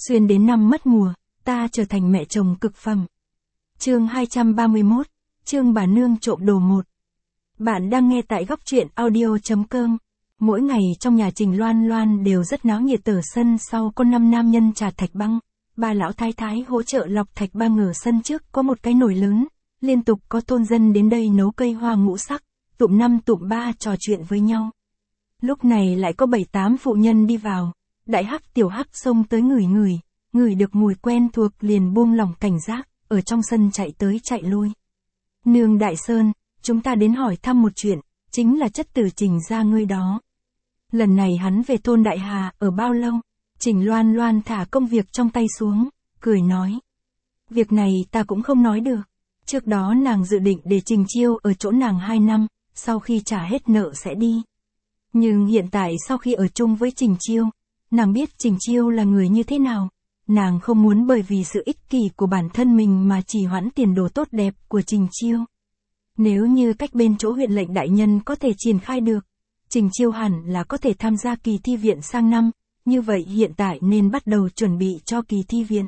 Xuyên đến năm mất mùa, ta trở thành mẹ chồng cực phẩm. Chương 231, chương bà nương trộm đồ 1. Bạn đang nghe tại góc truyện audio.com. Mỗi ngày trong nhà Trình Loan Loan đều rất náo nhiệt ở sân sau có 5 nam nhân trà thạch băng. Ba lão thái thái hỗ trợ lọc thạch băng ở sân trước có một cái nồi lớn, liên tục có thôn dân đến đây nấu cây hoa ngũ sắc, tụm 5 tụm 3 trò chuyện với nhau. Lúc này lại có 7-8 phụ nhân đi vào, đại hắc tiểu hắc xông tới ngửi được mùi quen thuộc liền buông lỏng cảnh giác, ở trong sân chạy tới chạy lui. Nương Đại Sơn, chúng ta đến hỏi thăm một chuyện, chính là chất tử Trình gia ngươi đó. Lần này hắn về thôn Đại Hà ở bao lâu? Trình Loan Loan thả công việc trong tay xuống, cười nói. Việc này ta cũng không nói được. Trước đó nàng dự định để Trình Chiêu ở chỗ nàng 2 năm, sau khi trả hết nợ sẽ đi. Nhưng hiện tại sau khi ở chung với Trình Chiêu, nàng biết Trình Chiêu là người như thế nào. Nàng không muốn bởi vì sự ích kỷ của bản thân mình mà trì hoãn tiền đồ tốt đẹp của Trình Chiêu. Nếu như cách bên chỗ huyện lệnh đại nhân có thể triển khai được, Trình Chiêu hẳn là có thể tham gia kỳ thi viện sang năm, như vậy hiện tại nên bắt đầu chuẩn bị cho kỳ thi viện.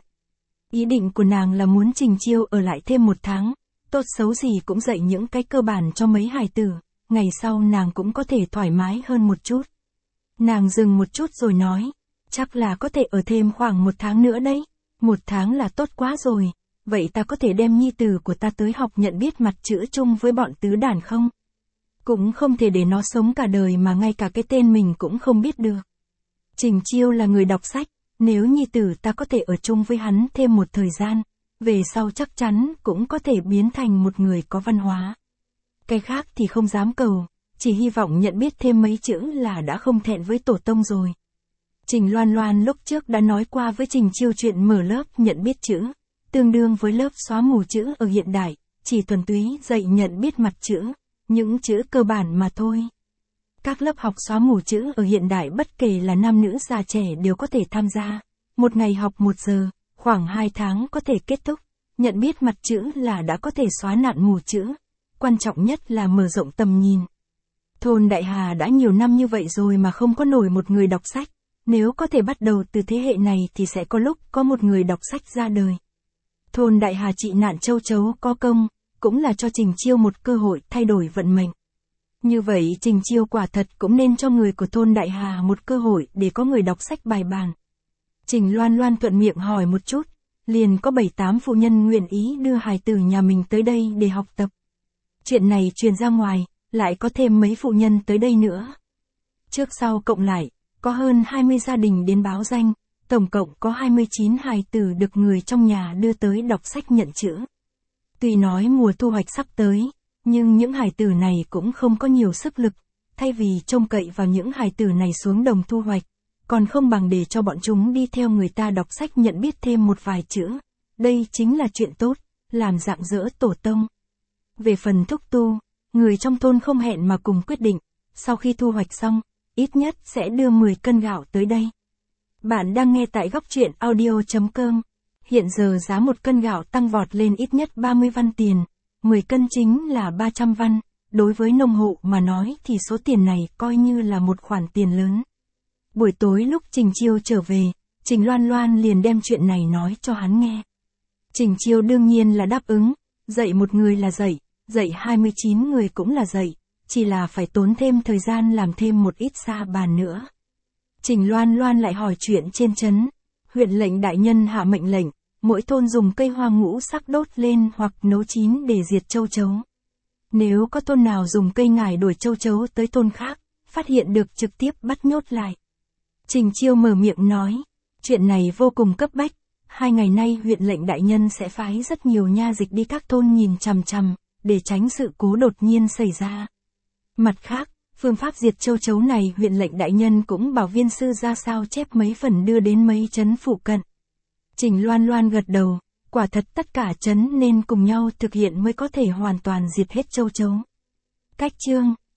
Ý định của nàng là muốn Trình Chiêu ở lại thêm 1 tháng, tốt xấu gì cũng dạy những cái cơ bản cho mấy hài tử, ngày sau nàng cũng có thể thoải mái hơn một chút. Nàng dừng một chút rồi nói, chắc là có thể ở thêm khoảng 1 tháng nữa đấy, 1 tháng là tốt quá rồi, vậy ta có thể đem nhi tử của ta tới học nhận biết mặt chữ chung với bọn tứ đản không? Cũng không thể để nó sống cả đời mà ngay cả cái tên mình cũng không biết được. Trình Chiêu là người đọc sách, nếu nhi tử ta có thể ở chung với hắn thêm một thời gian, về sau chắc chắn cũng có thể biến thành một người có văn hóa. Cái khác thì không dám cầu, chỉ hy vọng nhận biết thêm mấy chữ là đã không thẹn với tổ tông rồi. Trình Loan Loan lúc trước đã nói qua với Trình Chiêu chuyện mở lớp nhận biết chữ, tương đương với lớp xóa mù chữ ở hiện đại, chỉ thuần túy dạy nhận biết mặt chữ, những chữ cơ bản mà thôi. Các lớp học xóa mù chữ ở hiện đại bất kể là nam nữ già trẻ đều có thể tham gia. Một ngày học 1 giờ, khoảng 2 tháng có thể kết thúc. Nhận biết mặt chữ là đã có thể xóa nạn mù chữ. Quan trọng nhất là mở rộng tầm nhìn. Thôn Đại Hà đã nhiều năm như vậy rồi mà không có nổi một người đọc sách. Nếu có thể bắt đầu từ thế hệ này thì sẽ có lúc có một người đọc sách ra đời. Thôn Đại Hà trị nạn châu chấu có công, cũng là cho Trình Chiêu một cơ hội thay đổi vận mệnh. Như vậy Trình Chiêu quả thật cũng nên cho người của thôn Đại Hà một cơ hội để có người đọc sách bài bản. Trình Loan Loan thuận miệng hỏi một chút, liền có 7-8 phụ nhân nguyện ý đưa hài tử nhà mình tới đây để học tập. Chuyện này truyền ra ngoài, lại có thêm mấy phụ nhân tới đây nữa. Trước sau cộng lại, có hơn 20 gia đình đến báo danh, tổng cộng có 29 hài tử được người trong nhà đưa tới đọc sách nhận chữ. Tuy nói mùa thu hoạch sắp tới, nhưng những hài tử này cũng không có nhiều sức lực, thay vì trông cậy vào những hài tử này xuống đồng thu hoạch, còn không bằng để cho bọn chúng đi theo người ta đọc sách nhận biết thêm một vài chữ. Đây chính là chuyện tốt, làm rạng rỡ tổ tông. Về phần thúc tu, người trong thôn không hẹn mà cùng quyết định, sau khi thu hoạch xong, ít nhất sẽ đưa 10 cân gạo tới đây. Bạn đang nghe tại góc truyện audio.com. Hiện giờ giá 1 cân gạo tăng vọt lên ít nhất 30 văn tiền, 10 cân chính là 300 văn, đối với nông hộ mà nói thì số tiền này coi như là một khoản tiền lớn. Buổi tối lúc Trình Chiêu trở về, Trình Loan Loan liền đem chuyện này nói cho hắn nghe. Trình Chiêu đương nhiên là đáp ứng, dạy một người là dạy 29 người cũng là dạy, chỉ là phải tốn thêm thời gian làm thêm một ít sa bàn nữa. Trình Loan Loan lại hỏi chuyện trên trấn, huyện lệnh đại nhân hạ mệnh lệnh, mỗi thôn dùng cây hoa ngũ sắc đốt lên hoặc nấu chín để diệt châu chấu. Nếu có thôn nào dùng cây ngải đuổi châu chấu tới thôn khác, phát hiện được trực tiếp bắt nhốt lại. Trình Chiêu mở miệng nói, chuyện này vô cùng cấp bách, 2 ngày nay huyện lệnh đại nhân sẽ phái rất nhiều nha dịch đi các thôn nhìn chằm chằm, để tránh sự cố đột nhiên xảy ra. Mặt khác, phương pháp diệt châu chấu này huyện lệnh đại nhân cũng bảo viên sư ra sao chép mấy phần đưa đến mấy trấn phụ cận. Trình Loan Loan gật đầu, quả thật tất cả trấn nên cùng nhau thực hiện mới có thể hoàn toàn diệt hết châu chấu. Cách chương